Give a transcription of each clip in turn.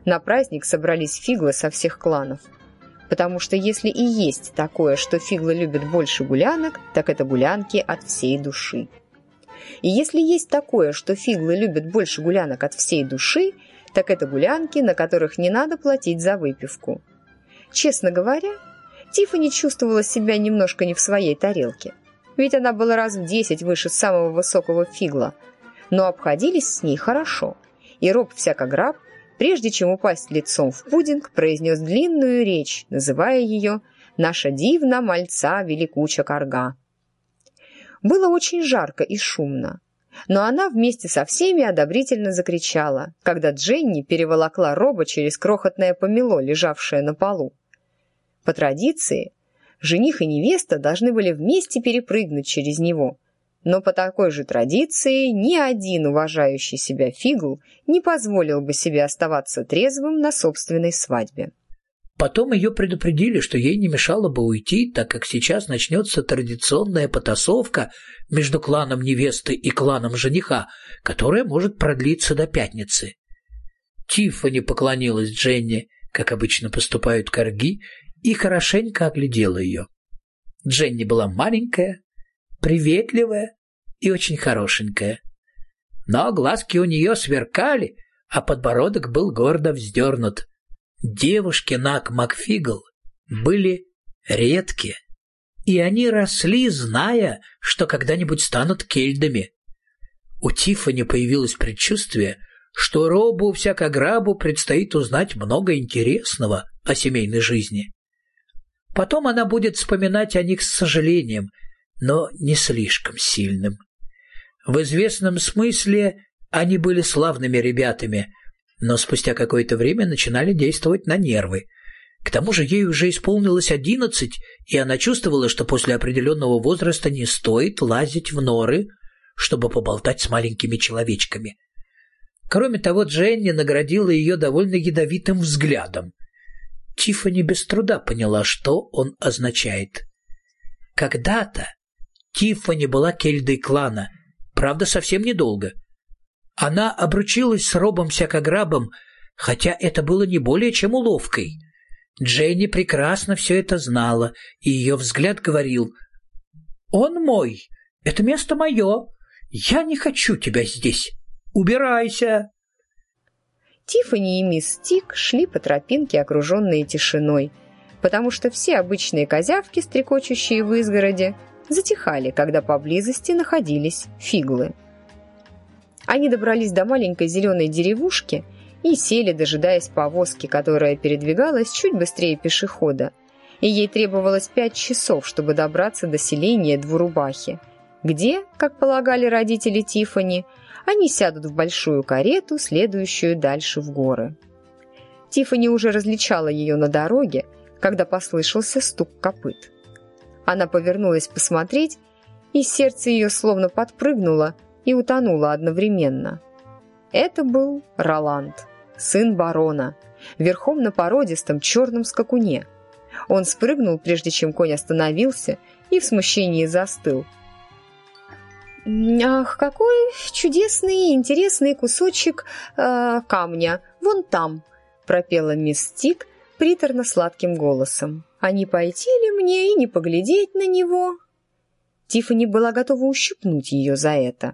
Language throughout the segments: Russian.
На праздник собрались фиглы со всех кланов. Потому что если и есть такое, что фиглы любят больше гулянок, так это гулянки от всей души. И если есть такое, что фиглы любят больше гулянок от всей души, так это гулянки, на которых не надо платить за выпивку. Честно говоря, Тиффани чувствовала себя немножко не в своей тарелке. Ведь она была раз в 10 выше самого высокого фигла. Но обходились с ней хорошо. И Роб всякограб, прежде чем упасть лицом в пудинг, произнес длинную речь, называя ее «Наша дивна мальца великуча карга». Было очень жарко и шумно, но она вместе со всеми одобрительно закричала, когда Дженни переволокла Роба через крохотное помело, лежавшее на полу. По традиции, жених и невеста должны были вместе перепрыгнуть через него, но по такой же традиции ни один уважающий себя фигл не позволил бы себе оставаться трезвым на собственной свадьбе. Потом ее предупредили, что ей не мешало бы уйти, так как сейчас начнется традиционная потасовка между кланом невесты и кланом жениха, которая может продлиться до пятницы. Тиффани поклонилась Дженни, как обычно поступают карги, и хорошенько оглядела ее. Дженни была маленькая, приветливая и очень хорошенькая. Но глазки у нее сверкали, а подбородок был гордо вздернут. Девушки Нак Макфигл были редкие, и они росли, зная, что когда-нибудь станут кельдами. У Тиффани появилось предчувствие, что Робу всякограбу предстоит узнать много интересного о семейной жизни. Потом она будет вспоминать о них с сожалением, но не слишком сильным. В известном смысле они были славными ребятами, но спустя какое-то время начинали действовать на нервы. К тому же ей уже исполнилось 11, и она чувствовала, что после определенного возраста не стоит лазить в норы, чтобы поболтать с маленькими человечками. Кроме того, Дженни наградила ее довольно ядовитым взглядом. Тиффани без труда поняла, что он означает. Когда-то Тиффани была кельдой клана, правда, совсем недолго. Она обручилась с Робом всякограбом, хотя это было не более чем уловкой. Дженни прекрасно все это знала, и ее взгляд говорил: «Он мой, это место мое, я не хочу тебя здесь, убирайся». Тиффани и мисс Тик шли по тропинке, окруженные тишиной, потому что все обычные козявки, стрекочущие в изгороде, затихали, когда поблизости находились фиглы. Они добрались до маленькой зеленой деревушки и сели, дожидаясь повозки, которая передвигалась чуть быстрее пешехода, и ей требовалось 5 часов, чтобы добраться до селения Двурубахи, где, как полагали родители Тиффани, они сядут в большую карету, следующую дальше в горы. Тиффани уже различала ее на дороге, когда послышался стук копыт. Она повернулась посмотреть, и сердце ее словно подпрыгнуло и утонуло одновременно. Это был Роланд, сын барона, верхом на породистом черном скакуне. Он спрыгнул, прежде чем конь остановился, и в смущении застыл. «Ах, какой чудесный, интересный кусочек камня! Вон там!» — пропела мисс Тик приторно-сладким голосом. «А не пойти ли мне и не поглядеть на него?» Тиффани была готова ущипнуть ее за это.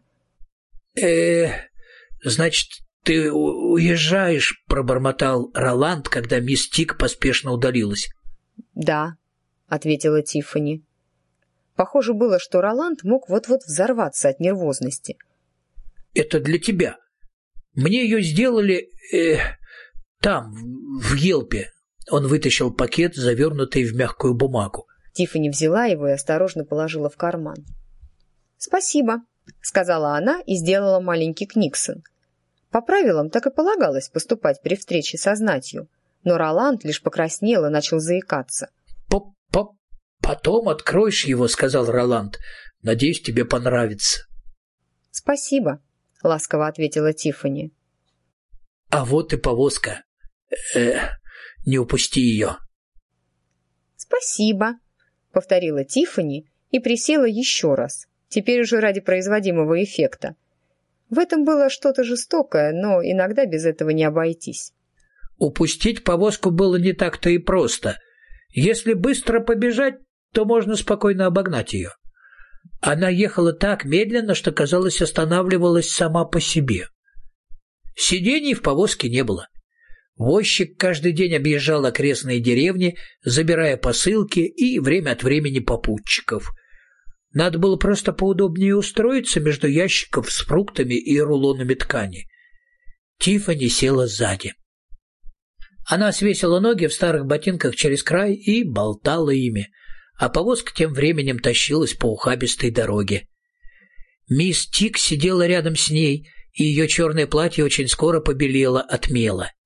Значит, ты уезжаешь?» — пробормотал Роланд, когда мисс Тик поспешно удалилась. «Да», — ответила Тиффани. Похоже было, что Роланд мог вот-вот взорваться от нервозности. «Это для тебя. Мне ее сделали там, в Елпе». Он вытащил пакет, завернутый в мягкую бумагу. Тиффани взяла его и осторожно положила в карман. «Спасибо», — сказала она и сделала маленький книксон. По правилам так и полагалось поступать при встрече со знатью, но Роланд лишь покраснел и начал заикаться. «Потом откроешь его», — сказал Роланд. «Надеюсь, тебе понравится». «Спасибо», — ласково ответила Тиффани. «А вот и повозка. Не упусти ее». «Спасибо», — повторила Тиффани и присела еще раз, теперь уже ради производимого эффекта. В этом было что-то жестокое, но иногда без этого не обойтись. Упустить повозку было не так-то и просто. Если быстро побежать, то можно спокойно обогнать ее. Она ехала так медленно, что, казалось, останавливалась сама по себе. Сидений в повозке не было. Возчик каждый день объезжал окрестные деревни, забирая посылки и время от времени попутчиков. Надо было просто поудобнее устроиться между ящиков с фруктами и рулонами ткани. Тиффани села сзади. Она свесила ноги в старых ботинках через край и болтала ими, а повозка тем временем тащилась по ухабистой дороге. Мисс Тик сидела рядом с ней, и ее черное платье очень скоро побелело от мела.